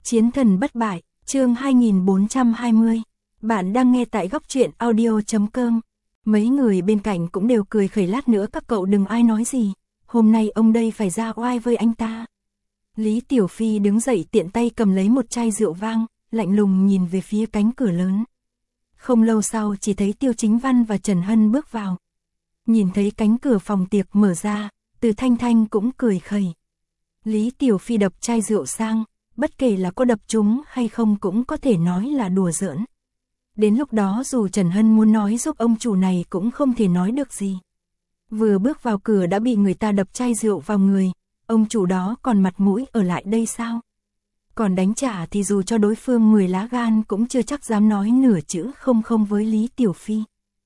Chiến thần bất bại, chương 2420. Bạn đang nghe tại góc truyện audio.com. Mấy người bên cạnh cũng đều cười khẩy, lát nữa các cậu đừng ai nói gì, hôm nay ông đây phải ra oai với anh ta. Lý Tiểu Phi đứng dậy tiện tay cầm lấy một chai rượu vang, lạnh lùng nhìn về phía cánh cửa lớn. Không lâu sau chỉ thấy Tiêu Chính Văn và Trần Hân bước vào. Nhìn thấy cánh cửa phòng tiệc mở ra, Từ Thanh Thanh cũng cười khẩy. Lý Tiểu Phi đập chai rượu sang, bất kể là có đập trúng hay không cũng có thể nói là đùa giỡn. Đến lúc đó dù Trần Hân muốn nói giúp ông chủ này cũng không thể nói được gì. Vừa bước vào cửa đã bị người ta đập chai rượu vào người, ông chủ đó còn mặt mũi ở lại đây sao? Còn đánh trả thì dù cho đối phương 10 lá gan cũng chưa chắc dám nói nửa chữ không không với Lý Tiểu Phi.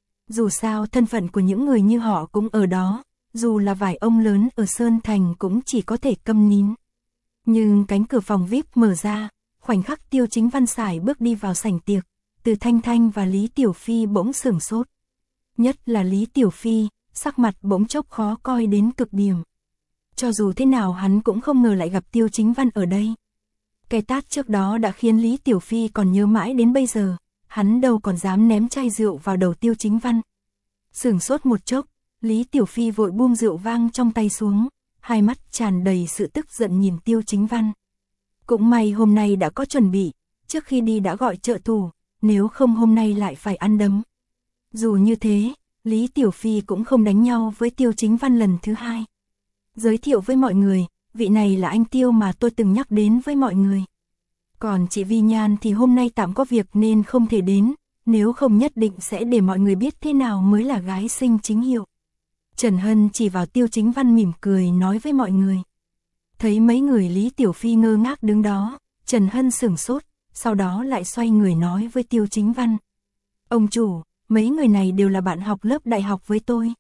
Dù sao thân phận của những người như họ cũng ở đó, dù là vài ông lớn ở Sơn Thành cũng chỉ có thể câm nín. Nhưng cánh cửa phòng VIP mở ra, khoảnh khắc Tiêu Chính Văn sải bước đi vào sảnh tiệc, Từ Thanh Thanh và Lý Tiểu Phi bỗng sửng sốt. Nhất là Lý Tiểu Phi, sắc mặt bỗng chốc khó coi đến cực điểm. Cho dù thế nào hắn cũng không ngờ lại gặp Tiêu Chính Văn ở đây. Cái tát trước đó đã khiến Lý Tiểu Phi còn nhớ mãi đến bây giờ, hắn đâu còn dám ném chai rượu vào đầu Tiêu Chính Văn. Sửng sốt một chốc, Lý Tiểu Phi vội buông rượu vang trong tay xuống, hai mắt tràn đầy sự tức giận nhìn Tiêu Chính Văn. Cũng may hôm nay đã có chuẩn bị, trước khi đi đã gọi trợ thủ, nếu không hôm nay lại phải ăn đấm. Dù như thế, Lý Tiểu Phi cũng không đánh nhau với Tiêu Chính Văn lần thứ hai. Giới thiệu với mọi người, vị này là anh Tiêu mà tôi từng nhắc đến với mọi người. Còn chị Vi Nhan thì hôm nay tạm có việc nên không thể đến, nếu không nhất định sẽ để mọi người biết thế nào mới là gái xinh chính hiệu. Trần Hân chỉ vào Tiêu Chính Văn mỉm cười nói với mọi người. Thấy mấy người Lý Tiểu Phi ngơ ngác đứng đó, Trần Hân sửng sốt, sau đó lại xoay người nói với Tiêu Chính Văn. Ông chủ, mấy người này đều là bạn học lớp đại học với tôi.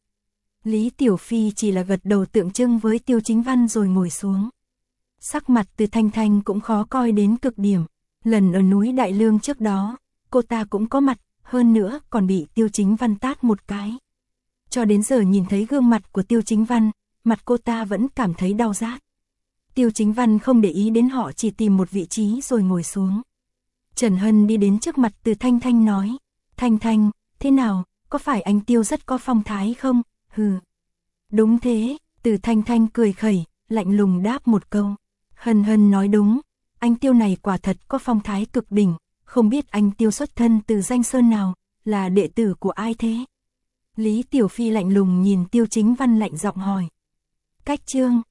Lý Tiểu Phi chỉ là gật đầu tượng trưng với Tiêu Chính Văn rồi ngồi xuống. Sắc mặt Từ Thanh Thanh cũng khó coi đến cực điểm. Lần ở núi Đại Lương trước đó, cô ta cũng có mặt, hơn nữa còn bị Tiêu Chính Văn tát một cái. Cho đến giờ nhìn thấy gương mặt của Tiêu Chính Văn, mặt cô ta vẫn cảm thấy đau rát. Tiêu Chính Văn không để ý đến họ, chỉ tìm một vị trí rồi ngồi xuống. Trần Hân đi đến trước mặt Từ Thanh Thanh nói. Thanh Thanh, thế nào, có phải anh Tiêu rất có phong thái không? Hừ. Đúng thế, Từ Thanh Thanh cười khẩy, lạnh lùng đáp một câu. Hân Hân nói đúng, anh Tiêu này quả thật có phong thái cực đỉnh, không biết anh Tiêu xuất thân từ danh sơn nào, là đệ tử của ai thế? Lý Tiểu Phi lạnh lùng nhìn Tiêu Chính Văn lạnh giọng hỏi. Cách chương